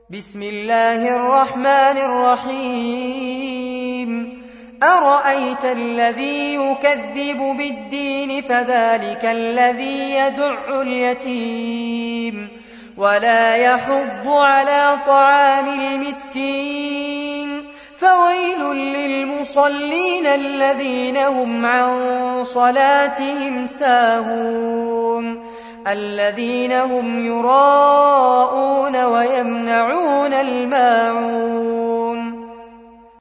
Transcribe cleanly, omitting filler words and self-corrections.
بسم الله الرحمن الرحيم أرأيت الذي يكذب بالدين فذلك الذي يدع اليتيم ولا يحض على طعام المسكين فويل للمصلين الذين هم عن صلاتهم ساهون الذين هم يراءون ويمنعون الماعون